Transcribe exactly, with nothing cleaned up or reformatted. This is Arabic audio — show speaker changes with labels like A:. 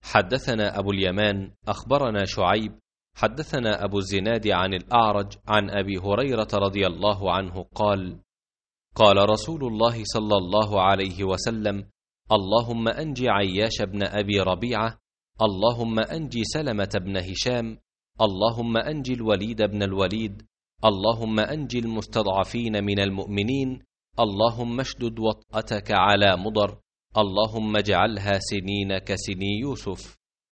A: حدثنا أبو اليمان أخبرنا شعيب حدثنا أبو الزناد عن الأعرج عن أبي هريرة رضي الله عنه قال: قال رسول الله صلى الله عليه وسلم: اللهم أنج عياش بن أبي ربيعة، اللهم أنج سلمة بن هشام، اللهم أنج الوليد بن الوليد، اللهم أنج المستضعفين من المؤمنين، اللهم اشدد وطأتك على مضر، اللهم اجعلها سنين كسني يوسف.